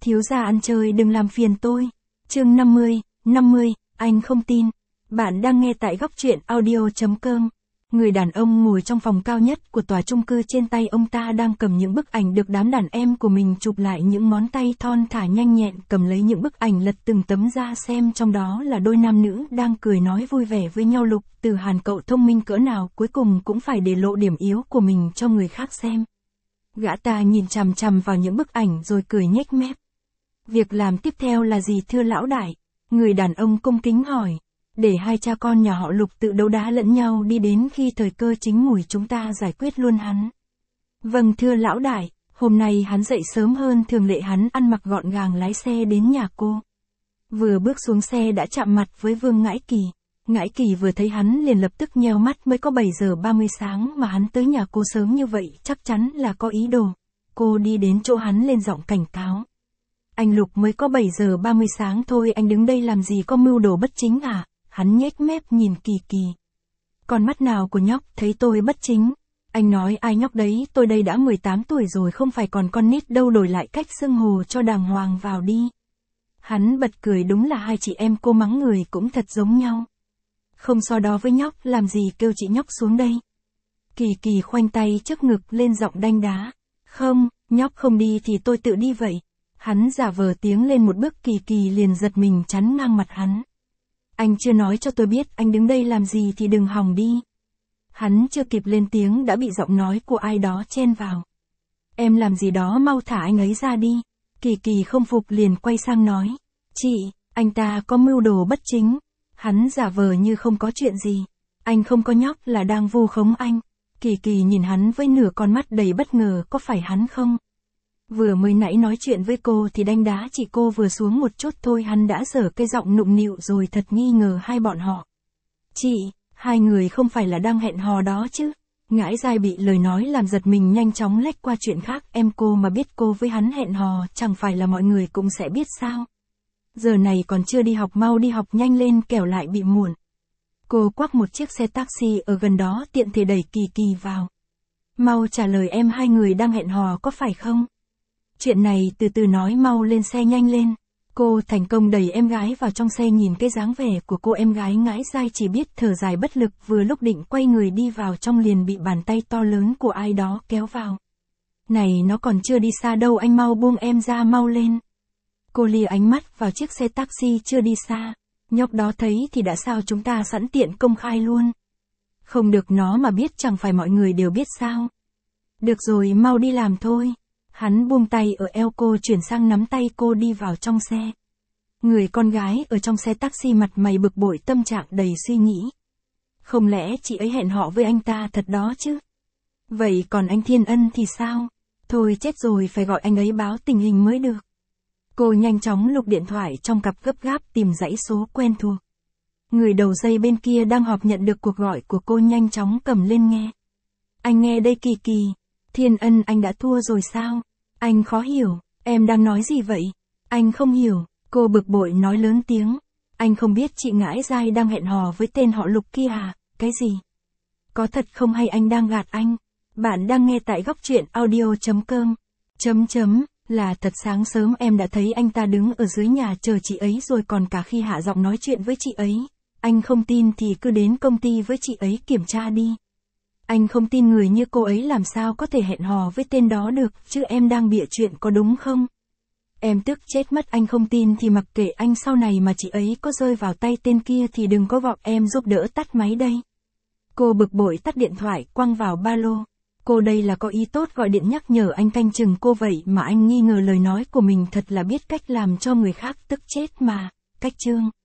Thiếu gia ăn chơi đừng làm phiền tôi. Chương 50, anh không tin. Bạn đang nghe tại góc truyện audio.com. Người đàn ông ngồi trong phòng cao nhất của tòa chung cư, trên tay ông ta đang cầm những bức ảnh được đám đàn em của mình chụp lại, những ngón tay thon thả nhanh nhẹn cầm lấy những bức ảnh, lật từng tấm ra xem, trong đó là đôi nam nữ đang cười nói vui vẻ với nhau. Lục Tử Hàn, cậu thông minh cỡ nào cuối cùng cũng phải để lộ điểm yếu của mình cho người khác xem. Gã ta nhìn chằm chằm vào những bức ảnh rồi cười nhếch mép. Việc làm tiếp theo là gì thưa lão đại? Người đàn ông cung kính hỏi. Để hai cha con nhà họ Lục tự đấu đá lẫn nhau đi đến khi thời cơ chín mùi chúng ta giải quyết luôn hắn. Vâng thưa lão đại, hôm nay hắn dậy sớm hơn thường lệ, hắn ăn mặc gọn gàng lái xe đến nhà cô. Vừa bước xuống xe đã chạm mặt với Vương Ngãi Kỳ. Ngãi Kỳ vừa thấy hắn liền lập tức nheo mắt, mới có 7 giờ 30 sáng mà hắn tới nhà cô sớm như vậy, chắc chắn là có ý đồ. Cô đi đến chỗ hắn lên giọng cảnh cáo. Anh Lục, mới có 7 giờ 30 sáng thôi, anh đứng đây làm gì, có mưu đồ bất chính à? Hắn nhếch mép nhìn Kỳ Kỳ. Con mắt nào của nhóc thấy tôi bất chính? Anh nói ai nhóc đấy, tôi đây đã 18 tuổi rồi, không phải còn con nít đâu, đổi lại cách xưng hô cho đàng hoàng vào đi. Hắn bật cười, đúng là hai chị em cô mắng người cũng thật giống nhau. Không so đo với nhóc, làm gì kêu chị nhóc xuống đây. Kỳ Kỳ khoanh tay trước ngực lên giọng đanh đá. Không, nhóc không đi thì tôi tự đi vậy. Hắn giả vờ tiến lên một bước, Kỳ Kỳ liền giật mình chắn ngang mặt hắn. Anh chưa nói cho tôi biết anh đứng đây làm gì thì đừng hòng đi. Hắn chưa kịp lên tiếng đã bị giọng nói của ai đó chen vào. Em làm gì đó, mau thả anh ấy ra đi. Kỳ Kỳ không phục liền quay sang nói. Chị, anh ta có mưu đồ bất chính. Hắn giả vờ như không có chuyện gì. Anh không có nhóc là đang vu khống anh. Kỳ Kỳ nhìn hắn với nửa con mắt đầy bất ngờ, có phải hắn không? Vừa mới nãy nói chuyện với cô thì đánh đá chị cô vừa xuống một chút thôi, hắn đã dở cái giọng nụng nịu rồi, thật nghi ngờ hai bọn họ. Chị, hai người không phải là đang hẹn hò đó chứ? Ngãi Giai bị lời nói làm giật mình, nhanh chóng lách qua chuyện khác. Em cô mà biết cô với hắn hẹn hò, chẳng phải là mọi người cũng sẽ biết sao? Giờ này còn chưa đi học, mau đi học nhanh lên kẻo lại bị muộn. Cô quắc một chiếc xe taxi ở gần đó, tiện thể đẩy Kỳ Kỳ vào. Mau trả lời em, hai người đang hẹn hò có phải không? Chuyện này từ từ nói, mau lên xe nhanh lên. Cô thành công đẩy em gái vào trong xe, nhìn cái dáng vẻ của cô em gái, Ngãi Giai chỉ biết thở dài bất lực, vừa lúc định quay người đi vào trong liền bị bàn tay to lớn của ai đó kéo vào. Này, nó còn chưa đi xa đâu, anh mau buông em ra, mau lên. Cô lìa ánh mắt vào chiếc xe taxi chưa đi xa. Nhóc đó thấy thì đã sao, chúng ta sẵn tiện công khai luôn. Không được, nó mà biết chẳng phải mọi người đều biết sao. Được rồi, mau đi làm thôi. Hắn buông tay ở eo cô, chuyển sang nắm tay cô đi vào trong xe. Người con gái ở trong xe taxi mặt mày bực bội, tâm trạng đầy suy nghĩ. Không lẽ chị ấy hẹn họ với anh ta thật đó chứ? Vậy còn anh Thiên Ân thì sao? Thôi chết rồi, phải gọi anh ấy báo tình hình mới được. Cô nhanh chóng lục điện thoại trong cặp, gấp gáp tìm dãy số quen thuộc. Người đầu dây bên kia đang họp nhận được cuộc gọi của cô, nhanh chóng cầm lên nghe. Anh nghe đây Kỳ Kỳ. Thiên Ân, anh đã thua rồi sao? Anh khó hiểu, em đang nói gì vậy? Anh không hiểu, cô bực bội nói lớn tiếng. Anh không biết chị Ngãi Giai đang hẹn hò với tên họ Lục kia à? Cái gì? Có thật không hay anh đang gạt anh? Bạn đang nghe tại góc truyện audio.com. Là thật, sáng sớm em đã thấy anh ta đứng ở dưới nhà chờ chị ấy rồi, còn cả khi hạ giọng nói chuyện với chị ấy. Anh không tin thì cứ đến công ty với chị ấy kiểm tra đi. Anh không tin người như cô ấy làm sao có thể hẹn hò với tên đó được, chứ em đang bịa chuyện có đúng không? Em tức chết mất, anh không tin thì mặc kệ anh, sau này mà chị ấy có rơi vào tay tên kia thì đừng có gọi em giúp đỡ tắt máy đây. Cô bực bội tắt điện thoại, quăng vào ba lô. Cô đây là có ý tốt, gọi điện nhắc nhở anh canh chừng cô vậy mà anh nghi ngờ lời nói của mình, thật là biết cách làm cho người khác tức chết mà. Cách chương